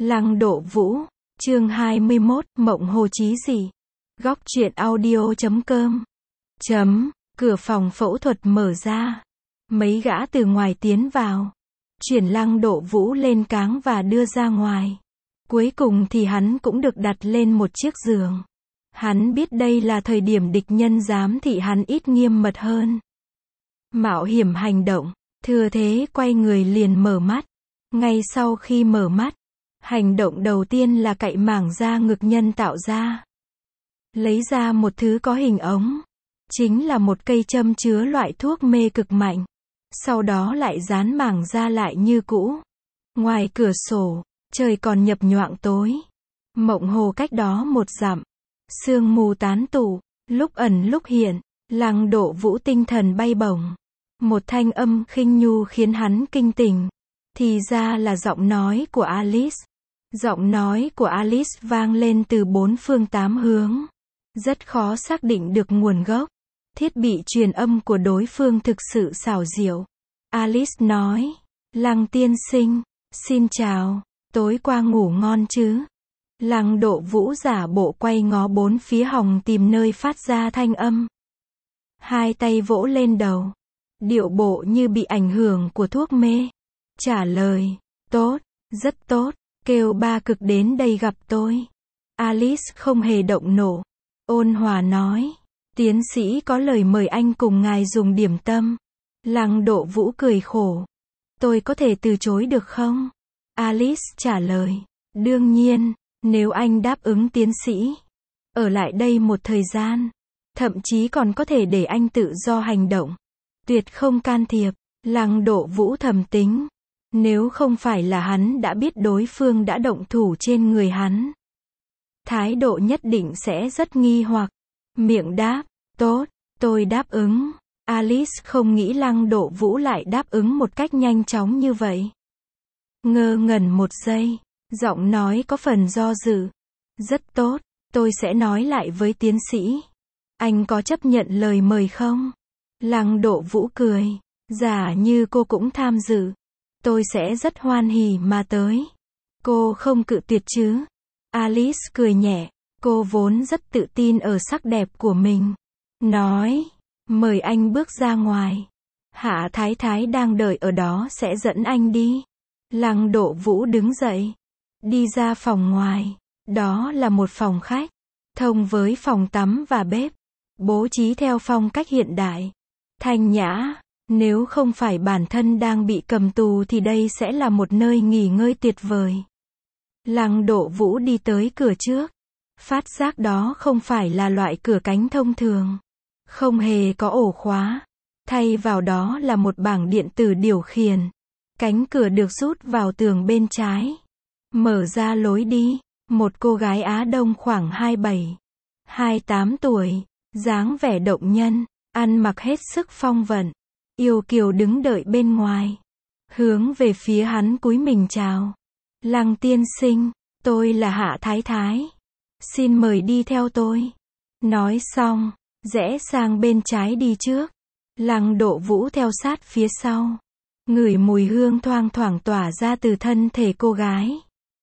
Lăng Độ Vũ, chương 21, Mộng Hồ Chí Dị. Góc truyện audio.com. Cửa phòng phẫu thuật mở ra. Mấy gã từ ngoài tiến vào. Chuyển Lăng Độ Vũ lên cáng và đưa ra ngoài. Cuối cùng thì hắn cũng được đặt lên một chiếc giường. Hắn biết đây là thời điểm địch nhân giám thị hắn ít nghiêm mật hơn. Mạo hiểm hành động, thừa thế quay người liền mở mắt. Ngay sau khi mở mắt, hành động đầu tiên là cạy mảng da ngực nhân tạo ra. Lấy ra một thứ có hình ống. Chính là một cây châm chứa loại thuốc mê cực mạnh. Sau đó lại dán mảng da lại như cũ. Ngoài cửa sổ, trời còn nhập nhoạng tối. Mộng hồ cách đó 1 dặm. Sương mù tán tụ, lúc ẩn lúc hiện. Lăng Độ Vũ tinh thần bay bổng. Một thanh âm khinh nhu khiến hắn kinh tỉnh. Thì ra là giọng nói của Alice. Giọng nói của Alice vang lên từ 4 phương 8 hướng. Rất khó xác định được nguồn gốc. Thiết bị truyền âm của đối phương thực sự xảo diệu. Alice nói, Lăng tiên sinh, xin chào, tối qua ngủ ngon chứ? Lăng Độ Vũ giả bộ quay ngó 4 phía hòng tìm nơi phát ra thanh âm. Hai tay vỗ lên đầu. Điệu bộ như bị ảnh hưởng của thuốc mê. Trả lời, tốt, rất tốt, kêu Ba Cực đến đây gặp tôi. Alice không hề động nộ. Ôn hòa nói, tiến sĩ có lời mời anh cùng ngài dùng điểm tâm. Lăng Độ Vũ cười khổ. Tôi có thể từ chối được không? Alice trả lời, đương nhiên, nếu anh đáp ứng tiến sĩ. Ở lại đây một thời gian. Thậm chí còn có thể để anh tự do hành động. Tuyệt không can thiệp. Lăng Độ Vũ thầm tính. Nếu không phải là hắn đã biết đối phương đã động thủ trên người hắn, thái độ nhất định sẽ rất nghi hoặc. Miệng đáp, tốt, tôi đáp ứng. Alice không nghĩ Lăng Độ Vũ lại đáp ứng một cách nhanh chóng như vậy. Ngơ ngẩn 1 giây, giọng nói có phần do dự. Rất tốt, tôi sẽ nói lại với tiến sĩ. Anh có chấp nhận lời mời không? Lăng Độ Vũ cười. Giả như cô cũng tham dự, tôi sẽ rất hoan hỉ mà tới. Cô không cự tuyệt chứ? Alice cười nhẹ. Cô vốn rất tự tin ở sắc đẹp của mình. Nói, mời anh bước ra ngoài. Hạ Thái Thái đang đợi ở đó sẽ dẫn anh đi. Lăng Độ Vũ đứng dậy. Đi ra phòng ngoài. Đó là một phòng khách. Thông với phòng tắm và bếp. Bố trí theo phong cách hiện đại. Thanh nhã. Nếu không phải bản thân đang bị cầm tù thì đây sẽ là một nơi nghỉ ngơi tuyệt vời. Lăng Độ Vũ đi tới cửa trước. Phát giác đó không phải là loại cửa cánh thông thường. Không hề có ổ khóa. Thay vào đó là một bảng điện tử điều khiển. Cánh cửa được rút vào tường bên trái. Mở ra lối đi. Một cô gái Á Đông khoảng 27, 28 tuổi. Dáng vẻ động nhân. Ăn mặc hết sức phong vận. Yêu kiều đứng đợi bên ngoài. Hướng về phía hắn cúi mình chào. Lăng tiên sinh, tôi là Hạ Thái Thái. Xin mời đi theo tôi. Nói xong, rẽ sang bên trái đi trước. Lăng Độ Vũ theo sát phía sau. Ngửi mùi hương thoang thoảng tỏa ra từ thân thể cô gái.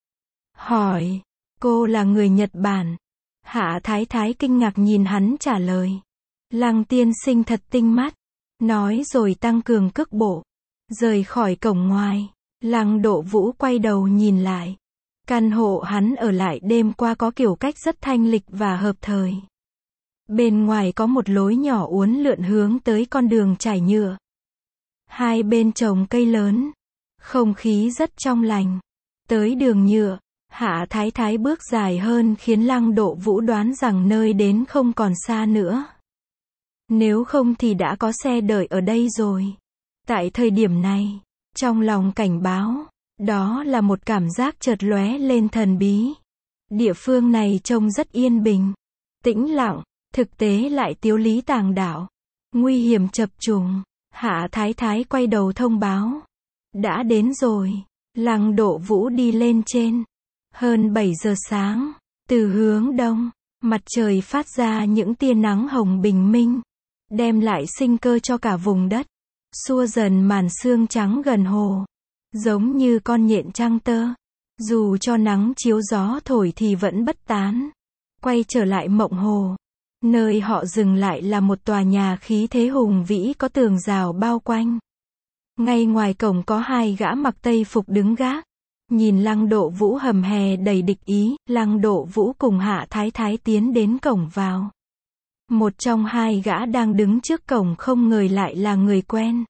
Hỏi, cô là người Nhật Bản? Hạ Thái Thái kinh ngạc nhìn hắn trả lời. Lăng tiên sinh thật tinh mắt. Nói rồi tăng cường cước bộ. Rời khỏi cổng ngoài. Lăng Độ Vũ quay đầu nhìn lại. Căn hộ hắn ở lại đêm qua có kiểu cách rất thanh lịch và hợp thời. Bên ngoài có một lối nhỏ uốn lượn hướng tới con đường trải nhựa. Hai bên trồng cây lớn. Không khí rất trong lành. Tới đường nhựa, Hạ Thái Thái bước dài hơn khiến Lăng Độ Vũ đoán rằng nơi đến không còn xa nữa. Nếu không thì đã có xe đợi ở đây rồi. Tại thời điểm này, trong lòng cảnh báo, đó là một cảm giác chợt lóe lên thần bí. Địa phương này trông rất yên bình, tĩnh lặng, thực tế lại tiếu lý tàng đạo. Nguy hiểm chập trùng. Hạ Thái Thái quay đầu thông báo. Đã đến rồi. Lăng Độ Vũ đi lên trên. Hơn 7 giờ sáng, từ hướng đông, mặt trời phát ra những tia nắng hồng bình minh. Đem lại sinh cơ cho cả vùng đất. Xua dần màn sương trắng gần hồ. Giống như con nhện trăng tơ. Dù cho nắng chiếu gió thổi thì vẫn bất tán. Quay trở lại Mộng Hồ. Nơi họ dừng lại là một tòa nhà khí thế hùng vĩ có tường rào bao quanh. Ngay ngoài cổng có hai gã mặc tây phục đứng gác. Nhìn Lăng Độ Vũ hầm hè đầy địch ý, Lăng Độ Vũ cùng Hạ Thái Thái tiến đến cổng vào. Một trong hai gã đang đứng trước cổng không ngờ lại là người quen.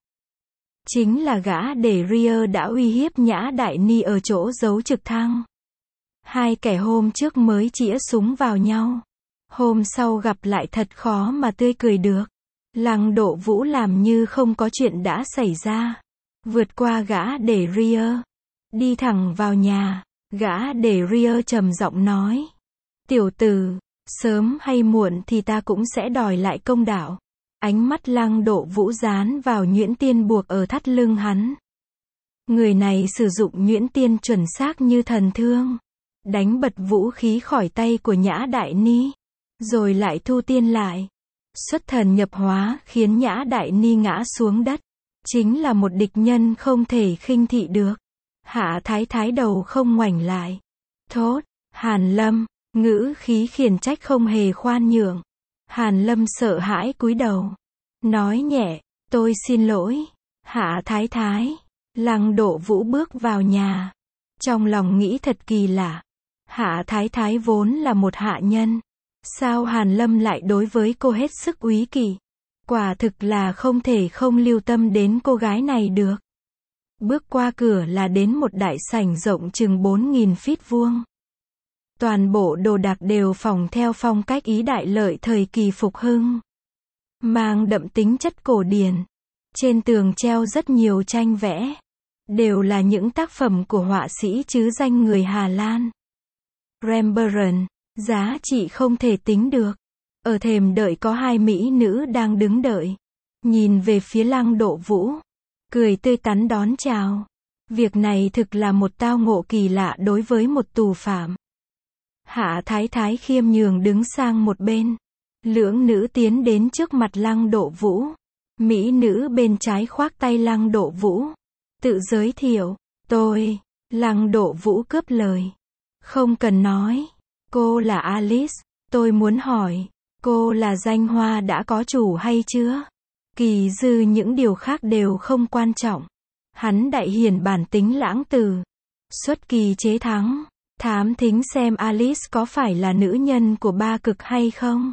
Chính là gã để Ria đã uy hiếp Nhã Đại Ni ở chỗ giấu trực thăng. Hai kẻ hôm trước mới chĩa súng vào nhau. Hôm sau gặp lại thật khó mà tươi cười được. Lăng Độ Vũ làm như không có chuyện đã xảy ra. Vượt qua gã để Ria. Đi thẳng vào nhà. Gã để Ria trầm giọng nói. Tiểu tử, sớm hay muộn thì ta cũng sẽ đòi lại công đạo. Ánh mắt Lăng Độ Vũ dán vào nhuyễn tiên buộc ở thắt lưng hắn. Người này sử dụng nhuyễn tiên chuẩn xác như thần thương. Đánh bật vũ khí khỏi tay của Nhã Đại Ni. Rồi lại thu tiên lại. Xuất thần nhập hóa khiến Nhã Đại Ni ngã xuống đất. Chính là một địch nhân không thể khinh thị được. Hạ Thái Thái đầu không ngoảnh lại. Thốt, Hàn Lâm, ngữ khí khiển trách không hề khoan nhượng. Hàn Lâm sợ hãi cúi đầu. Nói nhẹ, tôi xin lỗi. Hạ Thái Thái. Lăng Độ Vũ bước vào nhà. Trong lòng nghĩ thật kỳ lạ. Hạ Thái Thái vốn là một hạ nhân. Sao Hàn Lâm lại đối với cô hết sức úy kỵ? Quả thực là không thể không lưu tâm đến cô gái này được. Bước qua cửa là đến một đại sảnh rộng chừng 4.000 feet vuông. Toàn bộ đồ đạc đều phỏng theo phong cách Ý Đại Lợi thời kỳ phục hưng. Mang đậm tính chất cổ điển. Trên tường treo rất nhiều tranh vẽ. Đều là những tác phẩm của họa sĩ trứ danh người Hà Lan. Rembrandt, giá trị không thể tính được. Ở thềm đợi có hai mỹ nữ đang đứng đợi. Nhìn về phía Lăng Độ Vũ. Cười tươi tắn đón chào. Việc này thực là một tao ngộ kỳ lạ đối với một tù phạm. Hạ Thái Thái khiêm nhường đứng sang một bên. Lưỡng nữ tiến đến trước mặt Lăng Độ Vũ. Mỹ nữ bên trái khoác tay Lăng Độ Vũ. Tự giới thiệu, tôi. Lăng Độ Vũ cướp lời. Không cần nói. Cô là Alice. Tôi muốn hỏi, cô là danh hoa đã có chủ hay chưa? Kỳ dư những điều khác đều không quan trọng. Hắn đại hiển bản tính lãng từ. Xuất kỳ chế thắng. Thám thính xem Alice có phải là nữ nhân của Ba Cực hay không?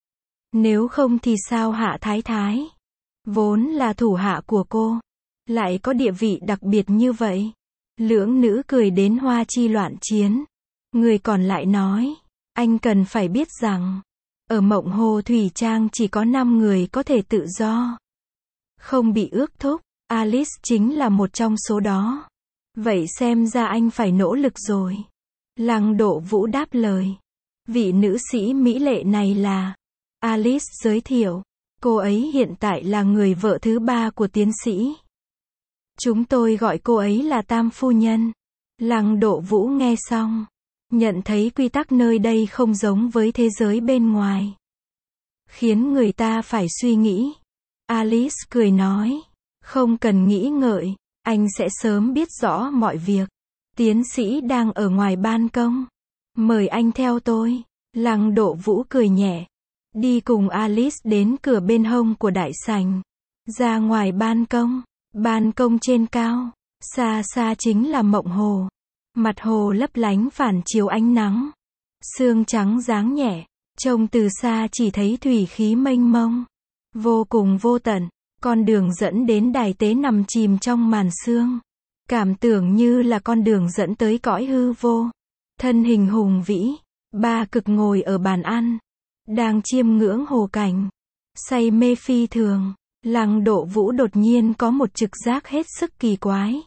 Nếu không thì sao Hạ Thái Thái? Vốn là thủ hạ của cô. Lại có địa vị đặc biệt như vậy. Lưỡng nữ cười đến hoa chi loạn chiến. Người còn lại nói. Anh cần phải biết rằng. Ở Mộng Hồ Thủy Trang chỉ có 5 người có thể tự do. Không bị ước thúc. Alice chính là một trong số đó. Vậy xem ra anh phải nỗ lực rồi. Lăng Độ Vũ đáp lời. Vị nữ sĩ mỹ lệ này là. Alice giới thiệu. Cô ấy hiện tại là người vợ thứ 3 của tiến sĩ. Chúng tôi gọi cô ấy là Tam Phu Nhân. Lăng Độ Vũ nghe xong. Nhận thấy quy tắc nơi đây không giống với thế giới bên ngoài. Khiến người ta phải suy nghĩ. Alice cười nói. Không cần nghĩ ngợi. Anh sẽ sớm biết rõ mọi việc. Tiến sĩ đang ở ngoài ban công. Mời anh theo tôi. Lăng Độ Vũ cười nhẹ. Đi cùng Alice đến cửa bên hông của đại sảnh. Ra ngoài ban công. Ban công trên cao. Xa xa chính là Mộng Hồ. Mặt hồ lấp lánh phản chiếu ánh nắng. Sương trắng dáng nhẹ. Trông từ xa chỉ thấy thủy khí mênh mông. Vô cùng vô tận. Con đường dẫn đến đài tế nằm chìm trong màn sương. Cảm tưởng như là con đường dẫn tới cõi hư vô. Thân hình hùng vĩ. Ba Cực ngồi ở bàn ăn. Đang chiêm ngưỡng hồ cảnh. Say mê phi thường. Lăng Độ Vũ đột nhiên có một trực giác hết sức kỳ quái.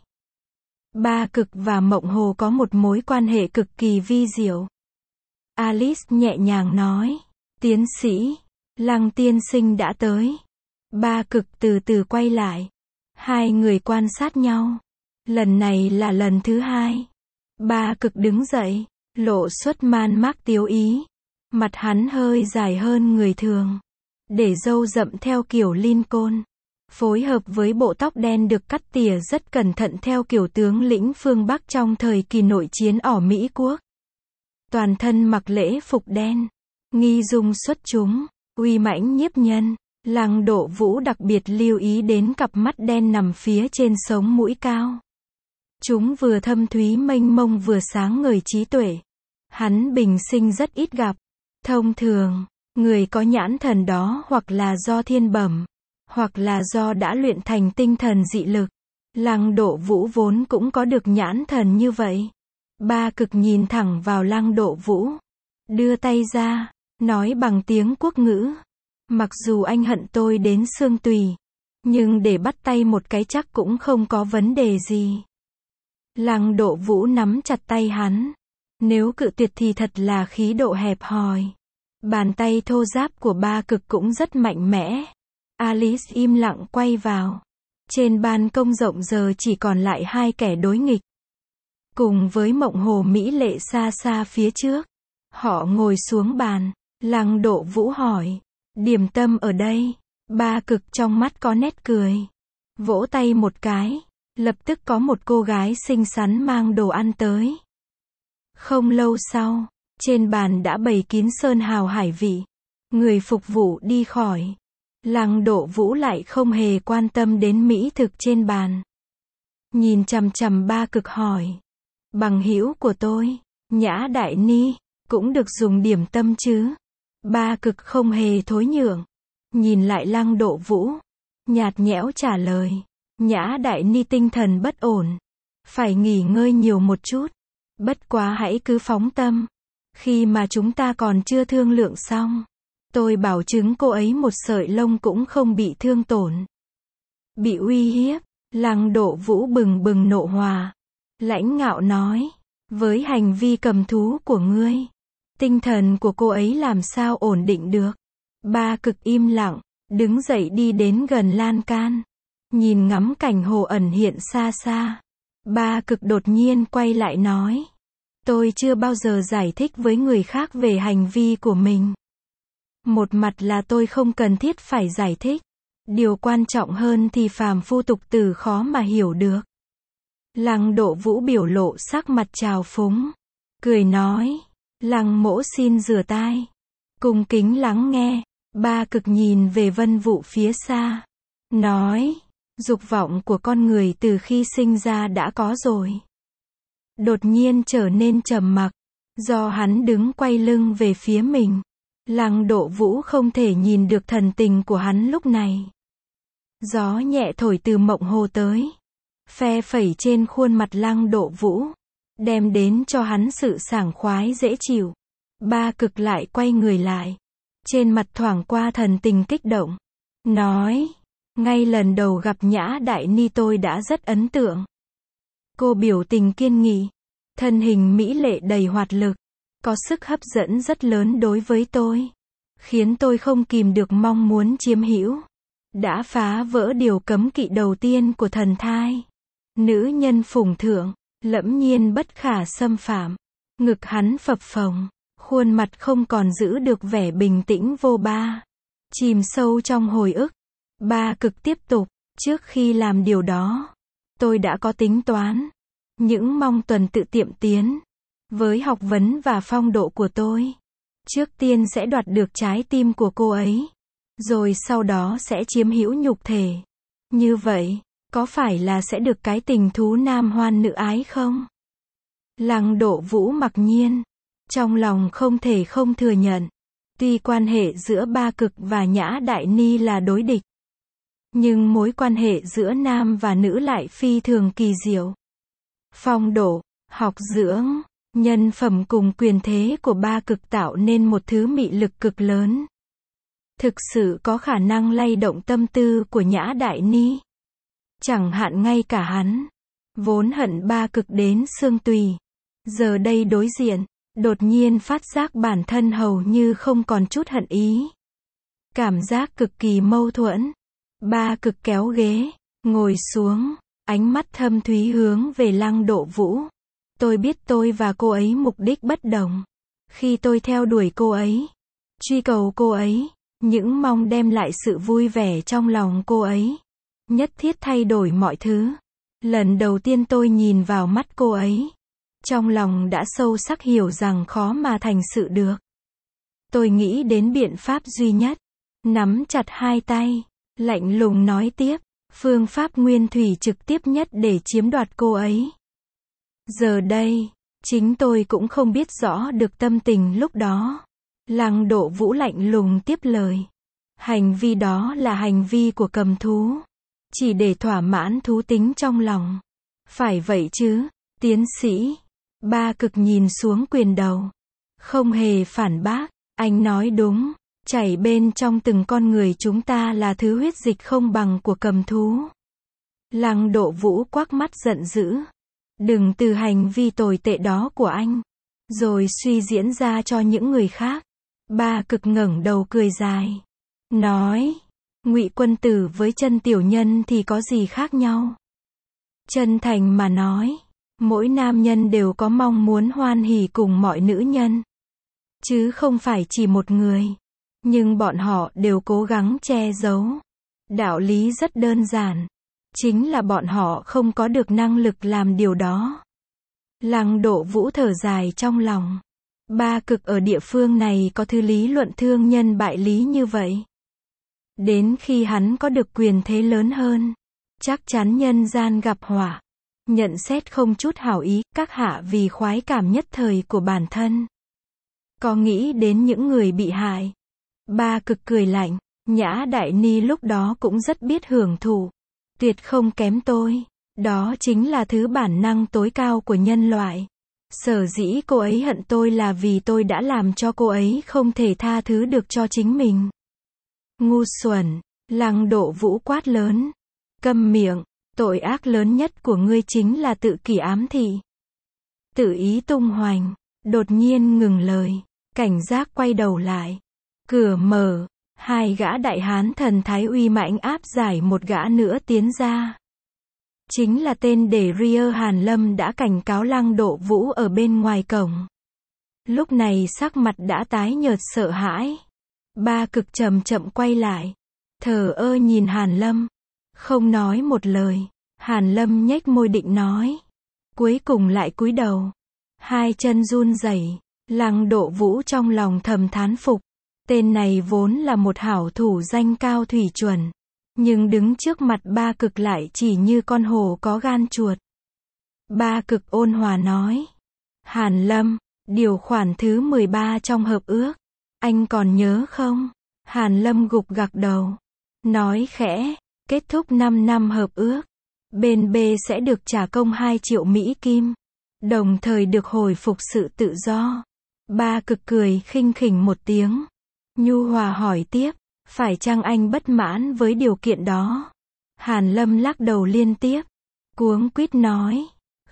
Ba Cực và Mộng Hồ có một mối quan hệ cực kỳ vi diệu. Alice nhẹ nhàng nói. Tiến sĩ. Lăng tiên sinh đã tới. Ba Cực từ từ quay lại. Hai người quan sát nhau. Lần này là lần thứ hai. Ba Cực đứng dậy. Lộ xuất man mác tiếu ý. Mặt hắn hơi dài hơn người thường. Để râu rậm theo kiểu Lincoln. phối hợp với bộ tóc đen được cắt tỉa rất cẩn thận theo kiểu tướng lĩnh phương Bắc trong thời kỳ nội chiến ở Mỹ Quốc. Toàn thân mặc lễ phục đen, nghi dung xuất chúng, uy mãnh nhiếp nhân. Lăng Độ Vũ đặc biệt lưu ý đến cặp mắt đen nằm phía trên sống mũi cao. Chúng vừa thâm thúy mênh mông vừa sáng ngời trí tuệ. Hắn bình sinh rất ít gặp. Thông thường, người có nhãn thần đó hoặc là do thiên bẩm, hoặc là do đã luyện thành tinh thần dị lực. Lăng Độ Vũ vốn cũng có được nhãn thần như vậy. Ba Cực nhìn thẳng vào Lăng Độ Vũ, đưa tay ra, nói bằng tiếng quốc ngữ. Mặc dù anh hận tôi đến xương tùy, nhưng để bắt tay một cái chắc cũng không có vấn đề gì. Lăng Độ Vũ nắm chặt tay hắn. Nếu cự tuyệt thì thật là khí độ hẹp hòi. Bàn tay thô ráp của Ba Cực cũng rất mạnh mẽ. Alice im lặng quay vào. Trên ban công rộng giờ chỉ còn lại hai kẻ đối nghịch. Cùng với Mộng Hồ mỹ lệ xa xa phía trước. Họ ngồi xuống bàn. Lăng Độ Vũ hỏi. Điểm tâm ở đây. Ba Cực trong mắt có nét cười. Vỗ tay một cái. Lập tức có một cô gái xinh xắn mang đồ ăn tới. Không lâu sau, trên bàn đã bày kín sơn hào hải vị. Người phục vụ đi khỏi. Lăng Độ Vũ lại không hề quan tâm đến mỹ thực trên bàn. Nhìn chằm chằm Ba Cực hỏi. Bằng hữu của tôi, Nhã Đại Ni, cũng được dùng điểm tâm chứ? Ba Cực không hề thối nhượng. Nhìn lại Lăng Độ Vũ. Nhạt nhẽo trả lời. Nhã Đại Ni tinh thần bất ổn. Phải nghỉ ngơi nhiều một chút. Bất quá hãy cứ phóng tâm. Khi mà chúng ta còn chưa thương lượng xong, tôi bảo chứng cô ấy một sợi lông cũng không bị thương tổn. Bị uy hiếp, Lăng Độ Vũ bừng bừng nộ hỏa. Lãnh ngạo nói, với hành vi cầm thú của ngươi, tinh thần của cô ấy làm sao ổn định được. Ba Cực im lặng, đứng dậy đi đến gần lan can. Nhìn ngắm cảnh hồ ẩn hiện xa xa. Ba Cực đột nhiên quay lại nói. Tôi chưa bao giờ giải thích với người khác về hành vi của mình. Một mặt là tôi không cần thiết phải giải thích. Điều quan trọng hơn thì phàm phu tục tử khó mà hiểu được. Lăng Độ Vũ biểu lộ sắc mặt trào phúng. Cười nói. Lăng mỗ xin rửa tai. Cung kính lắng nghe. Ba Cực nhìn về vân vụ phía xa. Nói. Dục vọng của con người từ khi sinh ra đã có rồi. Đột nhiên trở nên trầm mặc. Do hắn đứng quay lưng về phía mình. Lăng Độ Vũ không thể nhìn được thần tình của hắn lúc này. Gió nhẹ thổi từ Mộng Hồ tới. Phe phẩy trên khuôn mặt Lăng Độ Vũ. Đem đến cho hắn sự sảng khoái dễ chịu. Ba Cực lại quay người lại. Trên mặt thoảng qua thần tình kích động. Nói. Ngay lần đầu gặp Nhã Đại Ni tôi đã rất ấn tượng. Cô biểu tình kiên nghị. Thân hình mỹ lệ đầy hoạt lực. Có sức hấp dẫn rất lớn đối với tôi. Khiến tôi không kìm được mong muốn chiếm hữu. Đã phá vỡ điều cấm kỵ đầu tiên của thần thai. Nữ nhân phùng thượng, lẫm nhiên bất khả xâm phạm. Ngực hắn phập phồng. Khuôn mặt không còn giữ được vẻ bình tĩnh vô ba. Chìm sâu trong hồi ức. Ba Cực tiếp tục. Trước khi làm điều đó, tôi đã có tính toán. Những mong tuần tự tiệm tiến. Với học vấn và phong độ của tôi, trước tiên sẽ đoạt được trái tim của cô ấy. Rồi sau đó sẽ chiếm hữu nhục thể. Như vậy, có phải là sẽ được cái tình thú nam hoan nữ ái không? Lăng Độ Vũ mặc nhiên. Trong lòng không thể không thừa nhận. Tuy quan hệ giữa Ba Cực và Nhã Đại Ni là đối địch. Nhưng mối quan hệ giữa nam và nữ lại phi thường kỳ diệu. Phong độ, học dưỡng, nhân phẩm cùng quyền thế của Ba Cực tạo nên một thứ mị lực cực lớn. Thực sự có khả năng lay động tâm tư của Nhã Đại Ni. Chẳng hạn ngay cả hắn, vốn hận Ba Cực đến xương tùy. Giờ đây đối diện, đột nhiên phát giác bản thân hầu như không còn chút hận ý. Cảm giác cực kỳ mâu thuẫn. Ba Cực kéo ghế, ngồi xuống, ánh mắt thâm thúy hướng về Lăng Độ Vũ. Tôi biết tôi và cô ấy mục đích bất đồng. Khi tôi theo đuổi cô ấy, truy cầu cô ấy, những mong đem lại sự vui vẻ trong lòng cô ấy, nhất thiết thay đổi mọi thứ. Lần đầu tiên tôi nhìn vào mắt cô ấy, trong lòng đã sâu sắc hiểu rằng khó mà thành sự được. Tôi nghĩ đến biện pháp duy nhất, nắm chặt hai tay, lạnh lùng nói tiếp, phương pháp nguyên thủy trực tiếp nhất để chiếm đoạt cô ấy. Giờ đây, chính tôi cũng không biết rõ được tâm tình lúc đó. Lăng Độ Vũ lạnh lùng tiếp lời. Hành vi đó là hành vi của cầm thú. Chỉ để thỏa mãn thú tính trong lòng. Phải vậy chứ, tiến sĩ. Ba Cực nhìn xuống quyền đầu. Không hề phản bác, anh nói đúng. Chảy bên trong từng con người chúng ta là thứ huyết dịch không bằng của cầm thú. Lăng Độ Vũ quắc mắt giận dữ. Đừng từ hành vi tồi tệ đó của anh, rồi suy diễn ra cho những người khác. Ba Cực ngẩng đầu cười dài. Nói, Ngụy Quân Tử với Chân tiểu nhân thì có gì khác nhau? Chân thành mà nói, mỗi nam nhân đều có mong muốn hoan hỉ cùng mọi nữ nhân. Chứ không phải chỉ một người. Nhưng bọn họ đều cố gắng che giấu. Đạo lý rất đơn giản. Chính là bọn họ không có được năng lực làm điều đó. Lăng Độ Vũ thở dài trong lòng. Ba Cực ở địa phương này có thứ lý luận thương nhân bại lý như vậy. Đến khi hắn có được quyền thế lớn hơn, chắc chắn nhân gian gặp họa. Nhận xét không chút hảo ý, các hạ vì khoái cảm nhất thời của bản thân. Có nghĩ đến những người bị hại. Ba Cực cười lạnh, Nhã Đại Ni lúc đó cũng rất biết hưởng thụ. Tuyệt không kém tôi. Đó chính là thứ bản năng tối cao của nhân loại. Sở dĩ cô ấy hận tôi là vì tôi đã làm cho cô ấy không thể tha thứ được cho chính mình. Ngu xuẩn, Lăng Độ Vũ quát lớn. Câm miệng, tội ác lớn nhất của ngươi chính là tự kỷ ám thị. Tự ý tung hoành, đột nhiên ngừng lời, cảnh giác quay đầu lại. Cửa mở, hai gã đại hán thần thái uy mãnh áp giải một gã nữa tiến ra. Chính là tên để Ria Hàn Lâm đã cảnh cáo Lăng Độ Vũ ở bên ngoài cổng. Lúc này sắc mặt đã tái nhợt sợ hãi. Ba Cực chậm chậm quay lại. Thờ ơ nhìn Hàn Lâm. Không nói một lời. Hàn Lâm nhếch môi định nói. Cuối cùng lại cúi đầu. Hai chân run rẩy. Lăng Độ Vũ trong lòng thầm thán phục. Tên này vốn là một hảo thủ danh cao thủy chuẩn. Nhưng đứng trước mặt Ba Cực lại chỉ như con hổ có gan chuột. Ba Cực ôn hòa nói. Hàn Lâm, điều khoản thứ 13 trong hợp ước. Anh còn nhớ không? Hàn Lâm gục gặc đầu. Nói khẽ, kết thúc 5 năm hợp ước. Bên B sẽ được trả công 2 triệu Mỹ Kim. Đồng thời được hồi phục sự tự do. Ba Cực cười khinh khỉnh một tiếng. Nhu hòa hỏi tiếp. Phải chăng anh bất mãn với điều kiện đó? Hàn Lâm lắc đầu liên tiếp. Cuống quýt nói.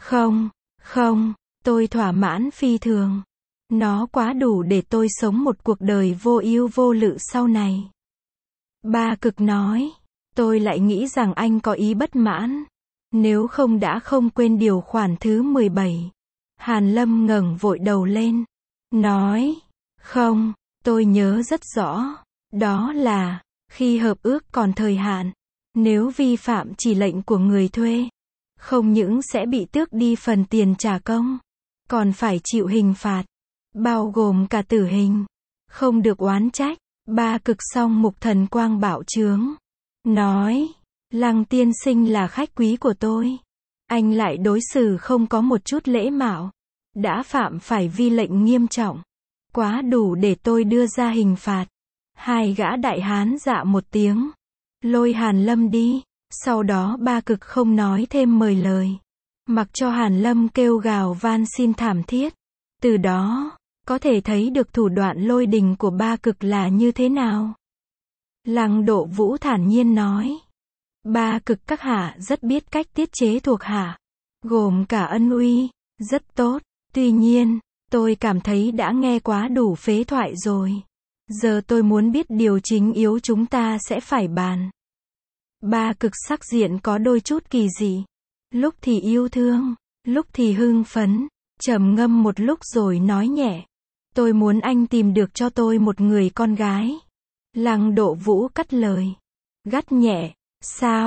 Không, tôi thỏa mãn phi thường. Nó quá đủ để tôi sống một cuộc đời vô ưu vô lự sau này. Ba Cực nói. Tôi lại nghĩ rằng anh có ý bất mãn. Nếu không đã không quên điều khoản thứ 17. Hàn Lâm ngẩng vội đầu lên. Nói. Không, tôi nhớ rất rõ. Đó là, khi hợp ước còn thời hạn, nếu vi phạm chỉ lệnh của người thuê, không những sẽ bị tước đi phần tiền trả công, còn phải chịu hình phạt, bao gồm cả tử hình. Không được oán trách. Ba Cực song mục thần quang bạo chướng. Nói, Lăng tiên sinh là khách quý của tôi. Anh lại đối xử không có một chút lễ mạo. Đã phạm phải vi lệnh nghiêm trọng. Quá đủ để tôi đưa ra hình phạt. Hai gã đại hán dạ một tiếng. Lôi Hàn Lâm đi. Sau đó Ba Cực không nói thêm mời lời. Mặc cho Hàn Lâm kêu gào van xin thảm thiết. Từ đó, có thể thấy được thủ đoạn lôi đình của Ba Cực là như thế nào. Lăng Độ Vũ thản nhiên nói. Ba Cực các hạ rất biết cách tiết chế thuộc hạ. Gồm cả ân uy. Rất tốt. Tuy nhiên, tôi cảm thấy đã nghe quá đủ phế thoại rồi. Giờ tôi muốn biết điều chính yếu chúng ta sẽ phải bàn. Ba Cực sắc diện có đôi chút kỳ dị. Lúc thì yêu thương, lúc thì hưng phấn. Trầm ngâm một lúc rồi nói nhẹ. Tôi muốn anh tìm được cho tôi một người con gái. Lăng Độ Vũ cắt lời. Gắt nhẹ. Sao?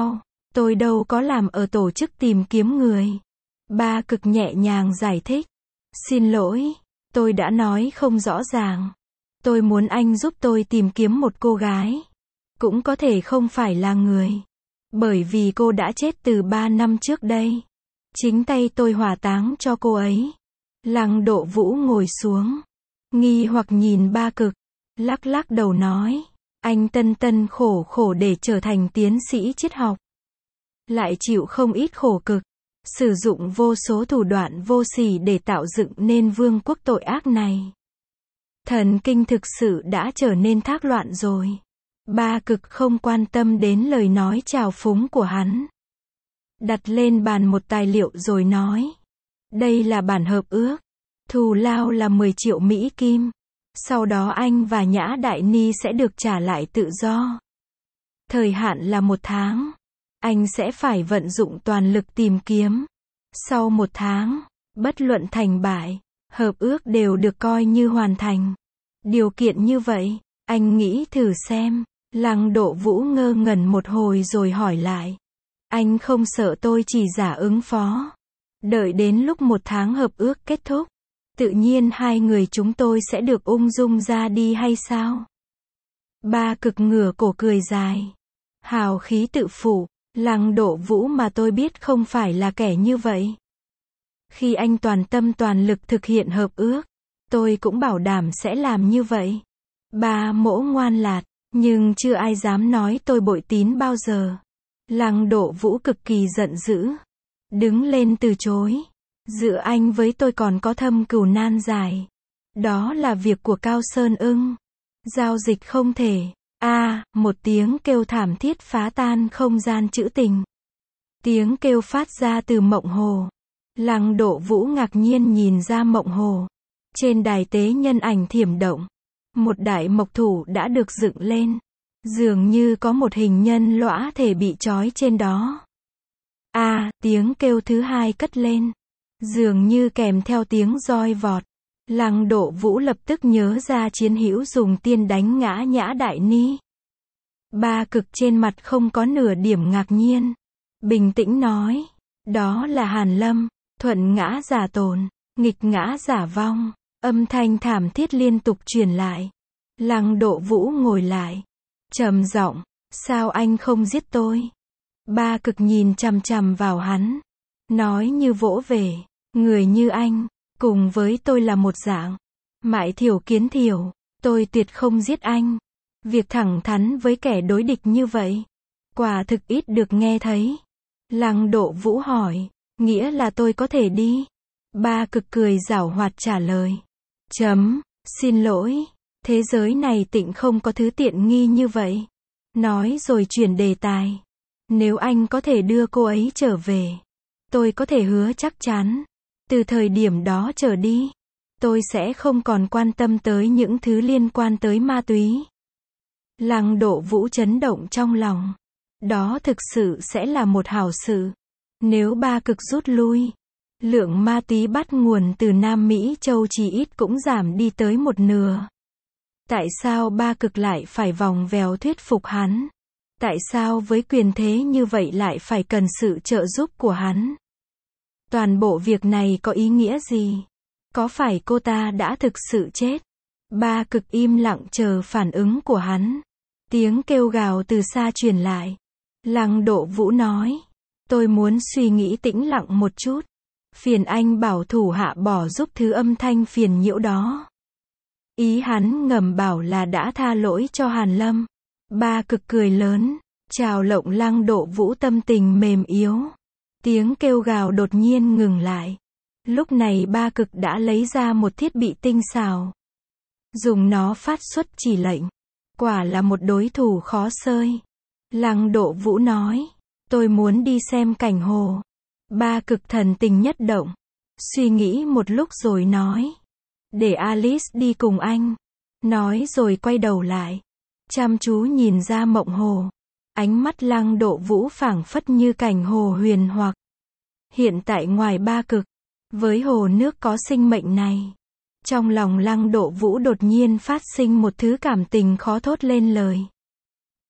Tôi đâu có làm ở tổ chức tìm kiếm người. Ba Cực nhẹ nhàng giải thích. Xin lỗi, tôi đã nói không rõ ràng. Tôi muốn anh giúp tôi tìm kiếm một cô gái. Cũng có thể không phải là người. Bởi vì cô đã chết từ 3 năm trước đây. Chính tay tôi hỏa táng cho cô ấy. Lăng Độ Vũ ngồi xuống. Nghi hoặc nhìn Ba Cực. Lắc lắc đầu nói. Anh tân tân khổ khổ để trở thành tiến sĩ triết học. Lại chịu không ít khổ cực. Sử dụng vô số thủ đoạn vô sỉ để tạo dựng nên vương quốc tội ác này. Thần kinh thực sự đã trở nên thác loạn rồi. Ba Cực không quan tâm đến lời nói trào phúng của hắn. Đặt lên bàn một tài liệu rồi nói. Đây là bản hợp ước. Thù lao là 10 triệu Mỹ Kim. Sau đó anh và Nhã Đại Ni sẽ được trả lại tự do. Thời hạn là 1 tháng. Anh sẽ phải vận dụng toàn lực tìm kiếm. Sau 1 tháng, bất luận thành bại, hợp ước đều được coi như hoàn thành. Điều kiện như vậy, anh nghĩ thử xem. Lăng Độ Vũ ngơ ngẩn một hồi rồi hỏi lại. Anh không sợ tôi chỉ giả ứng phó. Đợi đến lúc 1 tháng hợp ước kết thúc, tự nhiên hai người chúng tôi sẽ được ung dung ra đi hay sao? Ba Cực ngửa cổ cười dài. Hào khí tự phụ. Lăng Độ Vũ mà tôi biết không phải là kẻ như vậy. Khi anh toàn tâm toàn lực thực hiện hợp ước, tôi cũng bảo đảm sẽ làm như vậy. Ba Mỗ ngoan lạt, nhưng chưa ai dám nói tôi bội tín bao giờ. Lăng Độ Vũ cực kỳ giận dữ. Đứng lên từ chối. Giữa anh với tôi còn có thâm cừu nan giải. Đó là việc của Cao Sơn Ưng. Giao dịch không thể. Một tiếng kêu thảm thiết phá tan không gian trữ tình. Tiếng kêu phát ra từ mộng hồ. Lăng Độ Vũ ngạc nhiên nhìn ra mộng hồ. Trên đài tế nhân ảnh thiểm động. Một đại mộc thủ đã được dựng lên. Dường như có một hình nhân lõa thể bị trói trên đó. Tiếng kêu thứ hai cất lên. Dường như kèm theo tiếng roi vọt. Lăng Độ Vũ lập tức nhớ ra chiến hữu dùng tiên đánh ngã Nhã Đại Ni. Ba Cực trên mặt không có nửa điểm ngạc nhiên. Bình tĩnh nói. Đó là Hàn Lâm. Thuận ngã giả tồn. Nghịch ngã giả vong. Âm thanh thảm thiết liên tục truyền lại. Lăng Độ Vũ ngồi lại. Trầm giọng. Sao anh không giết tôi? Ba Cực nhìn chằm chằm vào hắn. Nói như vỗ về. Người như anh, cùng với tôi là một dạng. Mại thiểu kiến thiểu. Tôi tuyệt không giết anh. Việc thẳng thắn với kẻ đối địch như vậy, quả thực ít được nghe thấy. Lăng Độ Vũ hỏi. Nghĩa là tôi có thể đi? Ba Cực cười giảo hoạt trả lời. Xin lỗi. Thế giới này tịnh không có thứ tiện nghi như vậy. Nói rồi chuyển đề tài. Nếu anh có thể đưa cô ấy trở về, tôi có thể hứa chắc chắn. Từ thời điểm đó trở đi, tôi sẽ không còn quan tâm tới những thứ liên quan tới ma túy. Lăng Độ Vũ chấn động trong lòng. Đó thực sự sẽ là một hảo sự. Nếu Ba Cực rút lui, lượng ma túy bắt nguồn từ Nam Mỹ Châu chỉ ít cũng giảm đi tới 1/2. Tại sao Ba Cực lại phải vòng vèo thuyết phục hắn? Tại sao với quyền thế như vậy lại phải cần sự trợ giúp của hắn? Toàn bộ việc này có ý nghĩa gì? Có phải cô ta đã thực sự chết? Ba Cực im lặng chờ phản ứng của hắn. Tiếng kêu gào từ xa truyền lại. Lăng Độ Vũ nói. Tôi muốn suy nghĩ tĩnh lặng một chút. Phiền anh bảo thủ hạ bỏ giúp thứ âm thanh phiền nhiễu đó. Ý hắn ngầm bảo là đã tha lỗi cho Hàn Lâm. Ba Cực cười lớn. Chào lộng Lăng Độ Vũ tâm tình mềm yếu. Tiếng kêu gào đột nhiên ngừng lại. Lúc này Ba Cực đã lấy ra một thiết bị tinh xảo. Dùng nó phát xuất chỉ lệnh. Quả là một đối thủ khó xơi. Lăng Độ Vũ nói. Tôi muốn đi xem cảnh hồ. Ba Cực thần tình nhất động. Suy nghĩ một lúc rồi nói. Để Alice đi cùng anh. Nói rồi quay đầu lại. Chăm chú nhìn ra mộng hồ. Ánh mắt Lăng Độ Vũ phảng phất như cảnh hồ huyền hoặc. Hiện tại ngoài Ba Cực, với hồ nước có sinh mệnh này, trong lòng Lăng Độ Vũ đột nhiên phát sinh một thứ cảm tình khó thốt lên lời.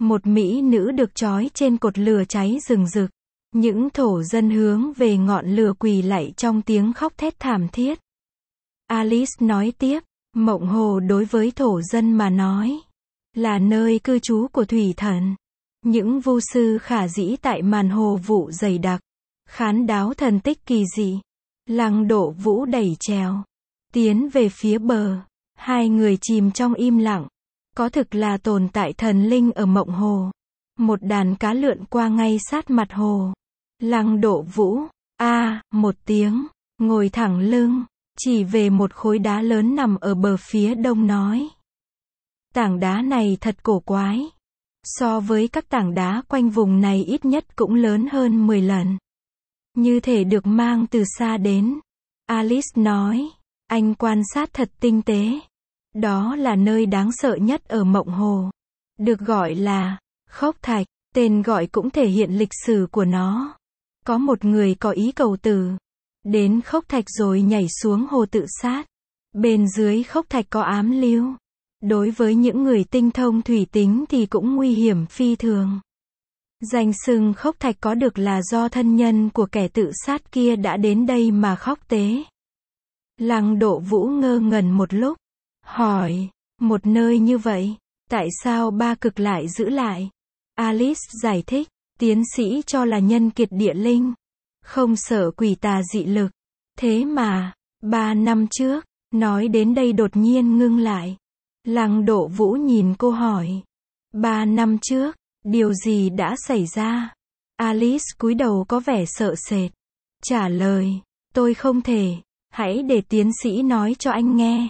Một mỹ nữ được trói trên cột lửa cháy rừng rực. Những thổ dân hướng về ngọn lửa quỳ lạy trong tiếng khóc thét thảm thiết. Alice nói tiếp, Mộng Hồ đối với thổ dân mà nói, là nơi cư trú của thủy thần. Những vu sư khả dĩ tại màn hồ vụ dày đặc, khán đáo thần tích kỳ dị. Lăng Độ Vũ đẩy chèo, tiến về phía bờ. Hai người chìm trong im lặng. Có thực là tồn tại thần linh ở Mộng Hồ. Một đàn cá lượn qua ngay sát mặt hồ. Lăng Độ Vũ, một tiếng, ngồi thẳng lưng, chỉ về một khối đá lớn nằm ở bờ phía đông nói. Tảng đá này thật cổ quái. So với các tảng đá quanh vùng này ít nhất cũng lớn hơn 10 lần. Như thể được mang từ xa đến. Alice nói, anh quan sát thật tinh tế. Đó là nơi đáng sợ nhất ở Mộng Hồ. Được gọi là Khốc Thạch, tên gọi cũng thể hiện lịch sử của nó. Có một người có ý cầu tử, đến Khốc Thạch rồi nhảy xuống hồ tự sát. Bên dưới Khốc Thạch có ám lưu. Đối với những người tinh thông thủy tính thì cũng nguy hiểm phi thường. Danh xưng Khốc Thạch có được là do thân nhân của kẻ tự sát kia đã đến đây mà khóc tế. Lăng Độ Vũ ngơ ngẩn một lúc, hỏi, một nơi như vậy, tại sao Ba Cực lại giữ lại? Alice giải thích, tiến sĩ cho là nhân kiệt địa linh, không sợ quỷ tà dị lực. Thế mà, 3 năm trước, nói đến đây đột nhiên ngưng lại. Lăng Độ Vũ nhìn cô hỏi, 3 năm trước, điều gì đã xảy ra? Alice cúi đầu có vẻ sợ sệt. Trả lời, tôi không thể, hãy để tiến sĩ nói cho anh nghe.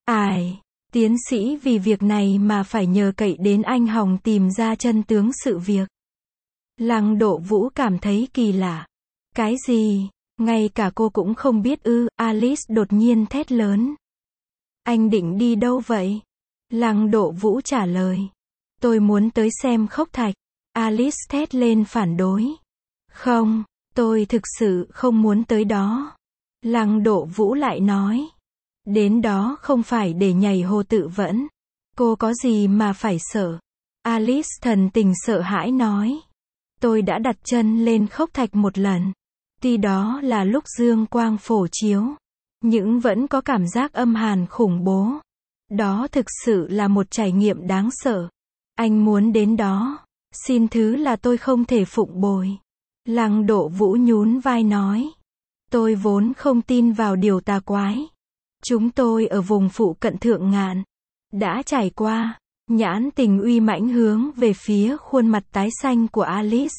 Tiến sĩ vì việc này mà phải nhờ cậy đến anh hòng tìm ra chân tướng sự việc. Lăng Độ Vũ cảm thấy kỳ lạ. Cái gì? Ngay cả cô cũng không biết ư? Alice đột nhiên thét lớn. Anh định đi đâu vậy? Lăng Độ Vũ trả lời. Tôi muốn tới xem Khốc Thạch. Alice thét lên phản đối. Không, tôi thực sự không muốn tới đó. Lăng Độ Vũ lại nói. Đến đó không phải để nhảy hồ tự vẫn. Cô có gì mà phải sợ? Alice thần tình sợ hãi nói. Tôi đã đặt chân lên Khốc Thạch một lần. Tuy đó là lúc dương quang phổ chiếu, nhưng vẫn có cảm giác âm hàn khủng bố. Đó thực sự là một trải nghiệm đáng sợ. Anh muốn đến đó. Xin thứ là tôi không thể phụng bồi. Lăng Độ Vũ nhún vai nói. Tôi vốn không tin vào điều tà quái. Chúng tôi ở vùng phụ cận Thượng Ngạn đã trải qua. Nhãn tình uy mãnh hướng về phía khuôn mặt tái xanh của Alice.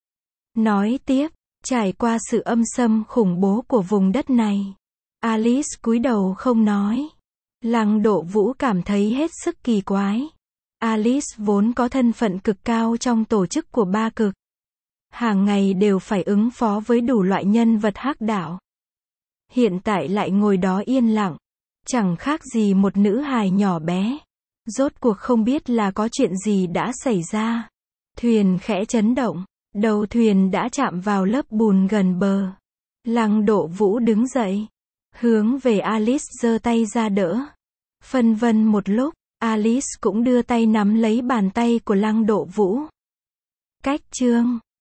Nói tiếp, trải qua sự âm xâm khủng bố của vùng đất này. Alice cúi đầu không nói. Lăng Độ Vũ cảm thấy hết sức kỳ quái. Alice vốn có thân phận cực cao trong tổ chức của Ba Cực. Hàng ngày đều phải ứng phó với đủ loại nhân vật hắc đạo. Hiện tại lại ngồi đó yên lặng. Chẳng khác gì một nữ hài nhỏ bé. Rốt cuộc không biết là có chuyện gì đã xảy ra. Thuyền khẽ chấn động. Đầu thuyền đã chạm vào lớp bùn gần bờ. Lăng Độ Vũ đứng dậy. Hướng về Alice giơ tay ra đỡ. Phân vân một lúc, Alice cũng đưa tay nắm lấy bàn tay của Lăng Độ Vũ. Cách chương